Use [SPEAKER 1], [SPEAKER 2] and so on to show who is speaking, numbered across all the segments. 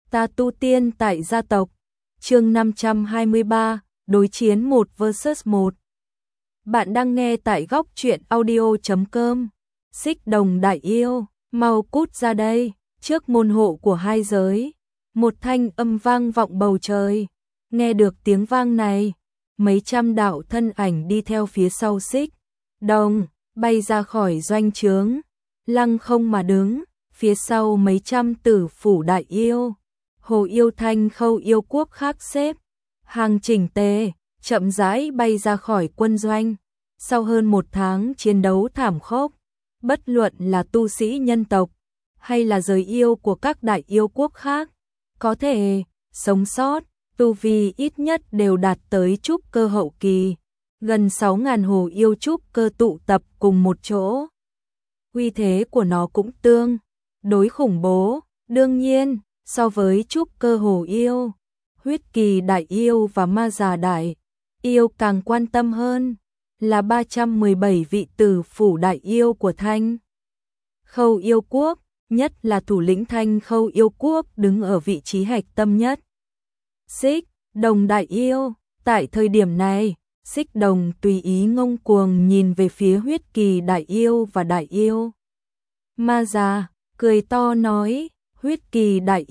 [SPEAKER 1] Ta tu tiên tại gia tộc. Chương 523, đối chiến 1 vs 1. Bạn đang nghe tại góc truyện audio.com. Xích Đồng đại yêu, mau cút ra đây, trước môn hộ của hai giới. Một thanh âm vang vọng bầu trời. Nghe được tiếng vang này, mấy trăm đạo thân ảnh đi theo phía sau Xích Đồng, bay ra khỏi doanh trướng, lăng không mà đứng, phía sau mấy trăm tử phủ đại yêu. Hồ yêu Thanh Khâu yêu quốc khác xếp hàng chỉnh tề, chậm rãi bay ra khỏi quân doanh. Sau hơn một tháng chiến đấu thảm khốc, bất luận là tu sĩ nhân tộc hay là giới yêu của các đại yêu quốc khác, có thể sống sót, tu vi ít nhất đều đạt tới trúc cơ hậu kỳ. Gần 6.000 hồ yêu trúc cơ tụ tập cùng một chỗ. Uy thế của nó cũng tương đối khủng bố, đương nhiên, so với trúc cơ hồ yêu, huyết kỳ đại yêu và ma già đại yêu càng quan tâm hơn là 317 vị tử phủ đại yêu của Thanh Khâu yêu quốc, nhất là thủ lĩnh Thanh Khâu yêu quốc đứng ở vị trí hạch tâm nhất. Xích Đồng đại yêu, tại thời điểm này, Xích Đồng tùy ý ngông cuồng nhìn về phía huyết kỳ đại yêu và đại yêu. Ma già, cười to nói, huyết kỳ đại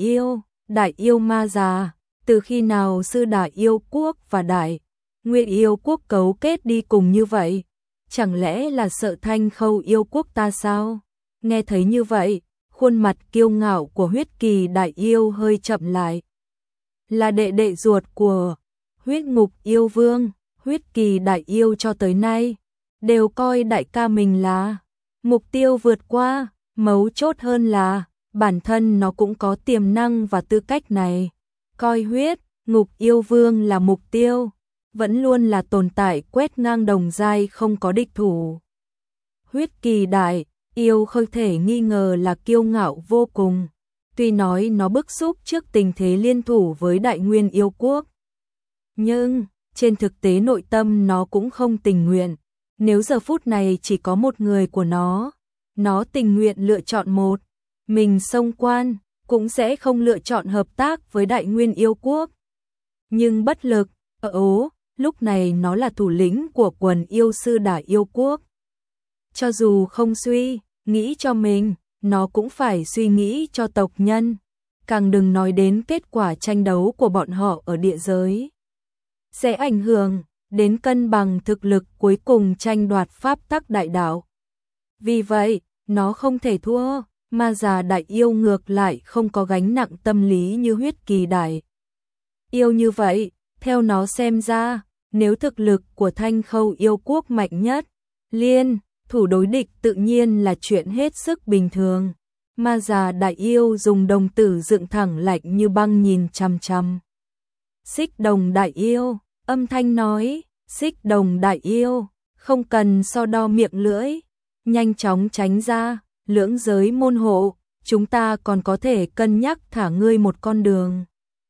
[SPEAKER 1] yêu ma già, từ khi nào sư đại yêu quốc và đại nguyên yêu quốc cấu kết đi cùng như vậy? Chẳng lẽ là sợ Thanh Khâu yêu quốc ta sao? Nghe thấy như vậy, khuôn mặt kiêu ngạo của huyết kỳ đại yêu hơi chậm lại. Là đệ đệ ruột của huyết ngục yêu vương, huyết kỳ đại yêu cho tới nay đều coi đại ca mình là mục tiêu vượt qua, mấu chốt hơn là bản thân nó cũng có tiềm năng và tư cách này. Coi huyết ngục yêu vương là mục tiêu, vẫn luôn là tồn tại quét ngang đồng giai không có địch thủ. Huyết kỳ đại yêu không thể nghi ngờ là kiêu ngạo vô cùng. Tuy nói nó bức xúc trước tình thế liên thủ với đại nguyên yêu quốc, nhưng trên thực tế nội tâm nó cũng không tình nguyện. Nếu giờ phút này chỉ có một người của nó tình nguyện lựa chọn một mình xông quan, cũng sẽ không lựa chọn hợp tác với đại nguyên yêu quốc. Nhưng bất lực, lúc này nó là thủ lĩnh của quần yêu sư đại yêu quốc. Cho dù không suy nghĩ cho mình, nó cũng phải suy nghĩ cho tộc nhân, càng đừng nói đến kết quả tranh đấu của bọn họ ở địa giới. Sẽ ảnh hưởng đến cân bằng thực lực cuối cùng tranh đoạt pháp tắc đại đạo. Vì vậy, nó không thể thua, ma già đại yêu ngược lại không có gánh nặng tâm lý như huyết kỳ đại yêu như vậy. Theo nó xem ra, nếu thực lực của Thanh Khâu yêu quốc mạnh nhất, liên thủ đối địch tự nhiên là chuyện hết sức bình thường. Ma già đại yêu dùng đồng tử dựng thẳng lạnh như băng nhìn chằm chằm Xích Đồng đại yêu, âm thanh nói, Xích Đồng đại yêu, không cần so đo miệng lưỡi, nhanh chóng tránh ra, lưỡng giới môn hộ, chúng ta còn có thể cân nhắc thả ngươi một con đường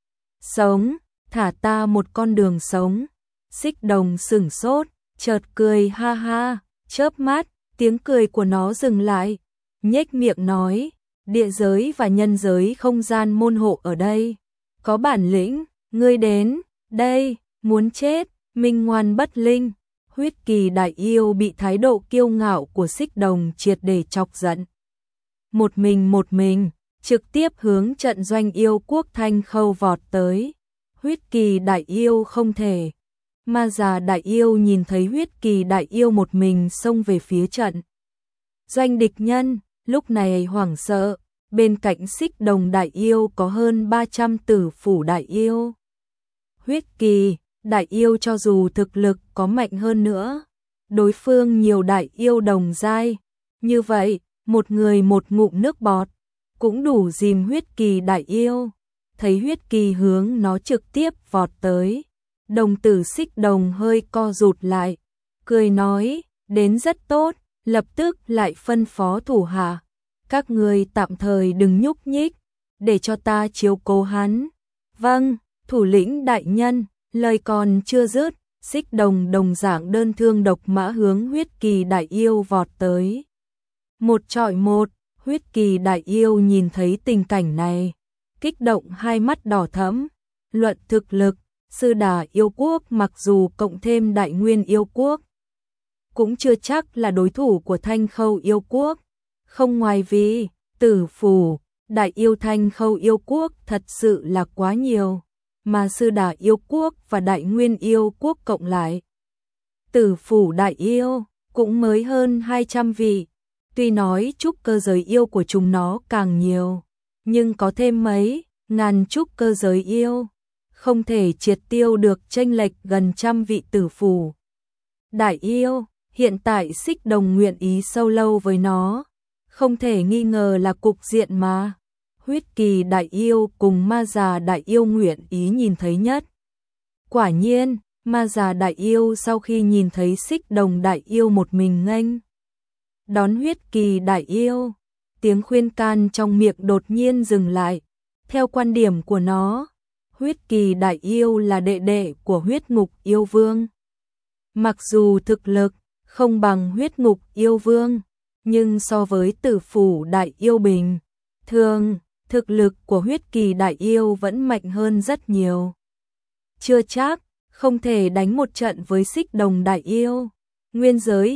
[SPEAKER 1] sống, thả ta một con đường sống. Xích Đồng sửng sốt, chợt cười ha ha, chớp mắt, tiếng cười của nó dừng lại, nhếch miệng nói, địa giới và nhân giới không gian môn hộ ở đây, có bản lĩnh, ngươi đến đây, muốn chết, minh ngoan bất linh. Huyết kỳ đại yêu bị thái độ kiêu ngạo của Xích Đồng triệt để chọc giận. Một mình, trực tiếp hướng trận doanh yêu quốc Thanh Khâu vọt tới. Huyết kỳ đại yêu không thể. Ma già đại yêu nhìn thấy huyết kỳ đại yêu một mình xông về phía trận doanh địch nhân, lúc này hoảng sợ. Bên cạnh Xích Đồng đại yêu có hơn 300 tử phủ đại yêu. Huyết kỳ đại yêu cho dù thực lực có mạnh hơn nữa, đối phương nhiều đại yêu đồng giai, như vậy, một người một ngụm nước bọt cũng đủ dìm huyết kỳ đại yêu. Thấy huyết kỳ hướng nó trực tiếp vọt tới, đồng tử Xích Đồng hơi co rụt lại, cười nói, đến rất tốt, lập tức lại phân phó thủ hạ, các ngươi tạm thời đừng nhúc nhích, để cho ta chiếu cố hắn. Vâng, thủ lĩnh đại nhân. Lời còn chưa dứt, Xích Đồng đồng dạng đơn thương độc mã hướng huyết kỳ đại yêu vọt tới. Một chọi một, huyết kỳ đại yêu nhìn thấy tình cảnh này, kích động hai mắt đỏ thẫm. Luận thực lực, Sư Đà yêu quốc mặc dù cộng thêm Đại Nguyên yêu quốc, cũng chưa chắc là đối thủ của Thanh Khâu yêu quốc. Không ngoài vì Tử Phủ, Đại yêu Thanh Khâu yêu quốc thật sự là quá nhiều, mà Sư Đà yêu quốc và Đại Nguyên yêu quốc cộng lại, Tử Phủ Đại yêu cũng mới hơn 200 vị. Tuy nói trúc cơ giới yêu của chúng nó càng nhiều, nhưng có thêm mấy ngàn trúc cơ giới yêu, không thể triệt tiêu được chênh lệch gần trăm vị Tử Phủ Đại yêu. Hiện tại Xích Đồng nguyện ý sâu lâu với nó, không thể nghi ngờ là cục diện mà Huyết Kỳ Đại yêu cùng Ma Già Đại yêu nguyện ý nhìn thấy nhất. Quả nhiên, Ma Già Đại yêu sau khi nhìn thấy Xích Đồng Đại yêu một mình nghênh đón Huyết Kỳ Đại yêu, tiếng khuyên can trong miệng đột nhiên dừng lại. Theo quan điểm của nó, Huyết Kỳ Đại yêu là đệ đệ của Huyết Ngục yêu vương. Mặc dù thực lực không bằng Huyết Ngục yêu vương, nhưng so với Tử Phủ Đại yêu bình thường, thực lực của Huyết Kỳ Đại yêu vẫn mạnh hơn rất nhiều. Chưa chắc không thể đánh một trận với Xích Đồng Đại yêu. Nguyên giới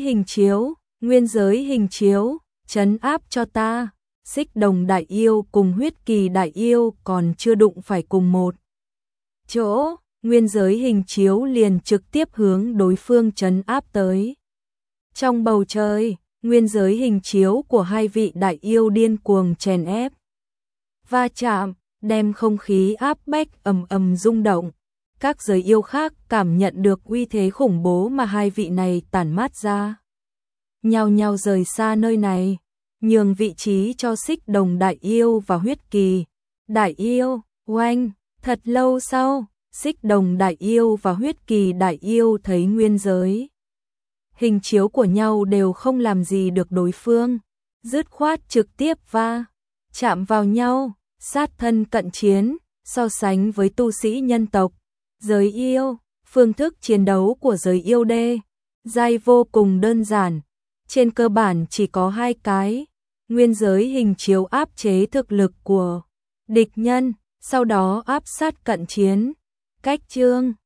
[SPEAKER 1] hình chiếu, trấn áp cho ta. Xích Đồng Đại yêu cùng Huyết Kỳ Đại yêu còn chưa đụng phải cùng một chỗ, nguyên giới hình chiếu liền trực tiếp hướng đối phương trấn áp tới. Trong bầu trời, nguyên giới hình chiếu của hai vị đại yêu điên cuồng chèn ép, va chạm, đem không khí áp bách ầm ầm rung động. Các giới yêu khác cảm nhận được uy thế khủng bố mà hai vị này tản mát ra, nhao nhao rời xa nơi này, nhường vị trí cho Xích Đồng Đại yêu và Huyết Kỳ Đại yêu. Oanh, thật lâu sau, Xích Đồng Đại yêu và Huyết Kỳ Đại yêu thấy nguyên giới hình chiếu của nhau đều không làm gì được đối phương, dứt khoát trực tiếp va chạm vào nhau, sát thân cận chiến. So sánh với tu sĩ nhân tộc, giới yêu, phương thức chiến đấu của giới yêu đê giai vô cùng đơn giản, trên cơ bản chỉ có hai cái: nguyên giới hình chiếu áp chế thực lực của địch nhân, sau đó áp sát cận chiến. Cách chương